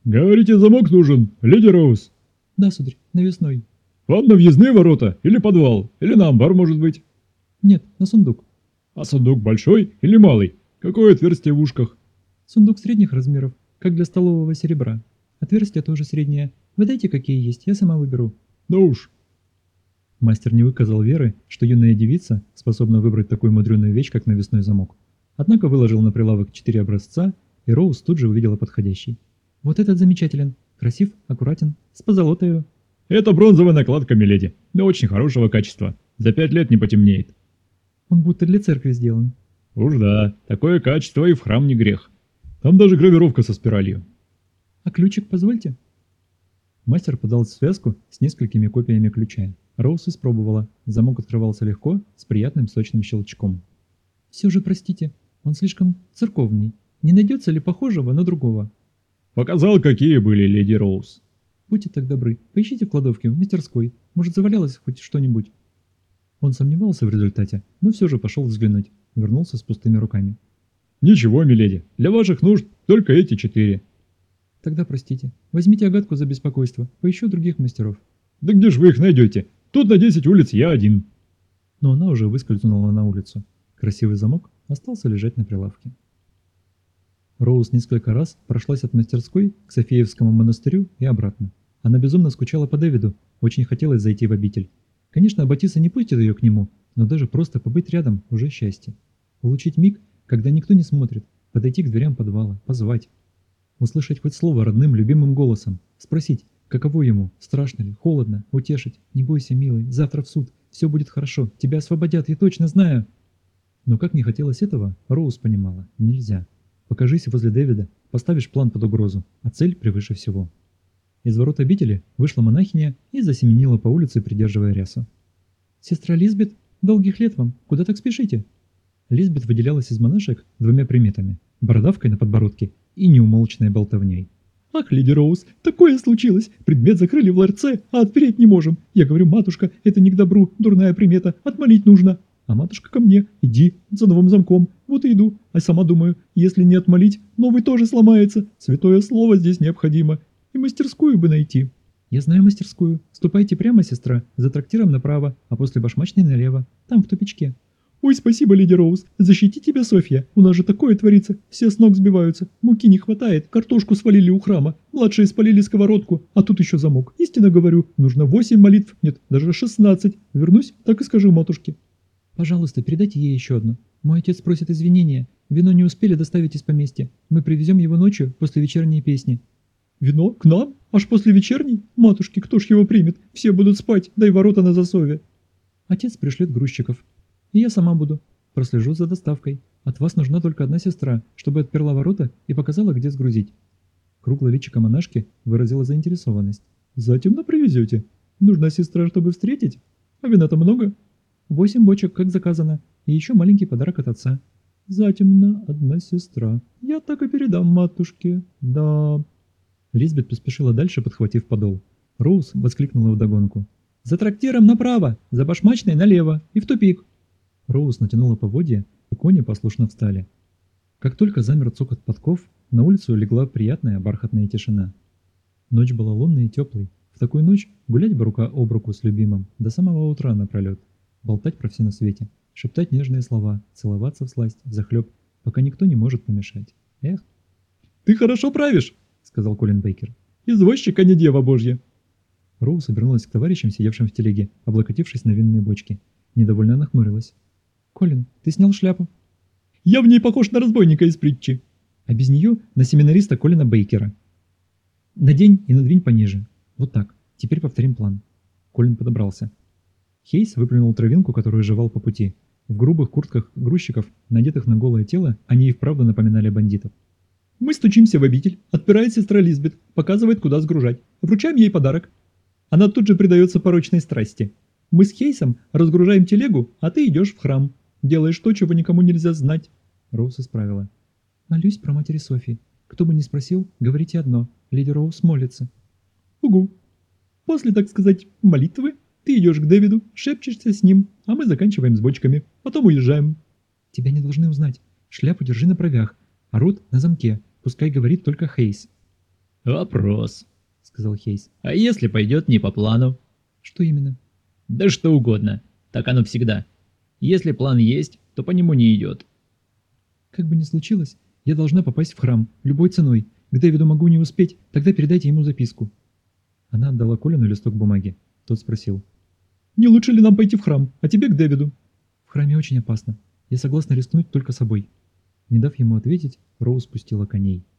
Говорите, замок нужен, леди Роуз? Да, сударь, навесной. Вам на въездные ворота или подвал, или на амбар, может быть? Нет, на сундук. А сундук большой или малый? Какое отверстие в ушках? Сундук средних размеров, как для столового серебра. Отверстие тоже среднее. Вы дайте, какие есть, я сама выберу. Да уж. Мастер не выказал веры, что юная девица способна выбрать такую мудреную вещь, как навесной замок. Однако выложил на прилавок 4 образца, и Роуз тут же увидела подходящий. Вот этот замечателен. Красив, аккуратен, с позолотою. Это бронзовая накладка, миледи. Да очень хорошего качества. За 5 лет не потемнеет. Он будто для церкви сделан. Уж да, такое качество и в храм не грех. Там даже гравировка со спиралью. А ключик позвольте? Мастер подал связку с несколькими копиями ключа. Роуз испробовала. Замок открывался легко, с приятным сочным щелчком. Все же, простите, он слишком церковный. Не найдется ли похожего на другого? Показал, какие были, леди Роуз. Будьте так добры, поищите в кладовке, в мастерской. Может, завалялось хоть что-нибудь. Он сомневался в результате, но все же пошел взглянуть. Вернулся с пустыми руками. Ничего, миледи, для ваших нужд только эти 4. Тогда простите. Возьмите Агатку за беспокойство. Поищу других мастеров. Да где же вы их найдете? Тут на 10 улиц я один. Но она уже выскользнула на улицу. Красивый замок остался лежать на прилавке. Роуз несколько раз прошлась от мастерской к Софиевскому монастырю и обратно. Она безумно скучала по Дэвиду, очень хотелось зайти в обитель. Конечно, Аббатиса не пустит ее к нему, но даже просто побыть рядом уже счастье. Получить миг, когда никто не смотрит, подойти к дверям подвала, позвать. Услышать хоть слово родным, любимым голосом, спросить, каково ему, страшно ли, холодно, утешить, не бойся, милый, завтра в суд, все будет хорошо, тебя освободят, я точно знаю. Но как не хотелось этого, Роуз понимала, нельзя. Покажись возле Дэвида, поставишь план под угрозу, а цель превыше всего. Из ворот обители вышла монахиня и засеменила по улице, придерживая рясу. «Сестра Лизбет, долгих лет вам, куда так спешите?» Лизбет выделялась из монашек 2 приметами – бородавкой на подбородке и неумолчной болтовней. «Ах, леди Роуз, такое случилось! Предмет закрыли в ларце, а отпереть не можем. Я говорю, матушка, это не к добру, дурная примета, отмолить нужно. А матушка ко мне, иди, за новым замком, вот и иду. А сама думаю, если не отмолить, новый тоже сломается. Святое слово здесь необходимо. И мастерскую бы найти». «Я знаю мастерскую. Ступайте прямо, сестра, за трактиром направо, а после башмачной налево. Там, в тупичке». «Ой, спасибо, леди Роуз. Защити тебя, Софья. У нас же такое творится. Все с ног сбиваются. Муки не хватает. Картошку свалили у храма. Младшие спалили сковородку. А тут еще замок. Истинно говорю, нужно 8 молитв. Нет, даже 16. Вернусь, так и скажу матушке». «Пожалуйста, передайте ей еще одну. Мой отец просит извинения. Вино не успели доставить из поместья. Мы привезем его ночью после вечерней песни». «Вино? К нам? Аж после вечерней? Матушки, кто ж его примет? Все будут спать, дай ворота на засове». «Отец пришлет грузчиков. И я сама буду. Прослежу за доставкой. От вас нужна только одна сестра, чтобы отперла ворота и показала, где сгрузить». Круглое личико монашки выразило заинтересованность. «Затемно привезете? Нужна сестра, чтобы встретить? А вина-то много?» 8 бочек, как заказано, и еще маленький подарок от отца. «Затемно одна сестра. Я так и передам матушке. Да...» Лизбет поспешила дальше, подхватив подол. Роуз воскликнула вдогонку. «За трактиром направо, за башмачной налево и в тупик». Роуз натянула поводья, и кони послушно встали. Как только замер цокот подков, на улицу легла приятная бархатная тишина. Ночь была лунной и теплой. В такую ночь гулять бы рука об руку с любимым до самого утра напролет. Болтать про все на свете, шептать нежные слова, целоваться всласть, взахлеб, пока никто не может помешать. Эх. «Ты хорошо правишь!» — сказал Колин Бейкер. «Извозчик, а не дева божья!» Роуз обернулась к товарищам, сидевшим в телеге, облокотившись на винные бочки. Недовольно нахмурилась. «Колин, ты снял шляпу?» «Я в ней похож на разбойника из притчи!» «А без нее на семинариста Колина Бейкера!» «Надень и надвинь пониже. Вот так. Теперь повторим план». Колин подобрался. Хейс выплюнул травинку, которую жевал по пути. В грубых куртках грузчиков, надетых на голое тело, они и вправду напоминали бандитов. «Мы стучимся в обитель, отпирает сестра Лизбет, показывает, куда сгружать. Вручаем ей подарок. Она тут же предается порочной страсти. Мы с Хейсом разгружаем телегу, а ты идешь в храм. Делаешь то, чего никому нельзя знать». Роуз исправила. «Молюсь про матери Софии. Кто бы ни спросил, говорите одно. Леди Роуз молится». «Угу. После, так сказать, молитвы ты идешь к Дэвиду, шепчешься с ним, а мы заканчиваем с бочками. Потом уезжаем». «Тебя не должны узнать. Шляпу держи на бровях, а рот на замке. Пускай говорит только Хейс». Вопрос, сказал Хейс. а если пойдет не по плану? Что именно? Да что угодно, так оно всегда. Если план есть, то по нему не идет. Как бы ни случилось, я должна попасть в храм, любой ценой. К Дэвиду могу не успеть, тогда передайте ему записку. Она отдала Колину листок бумаги. Тот спросил. Не лучше ли нам пойти в храм, а тебе к Дэвиду? В храме очень опасно. Я согласна рискнуть только собой. Не дав ему ответить, Роуз спустила коней.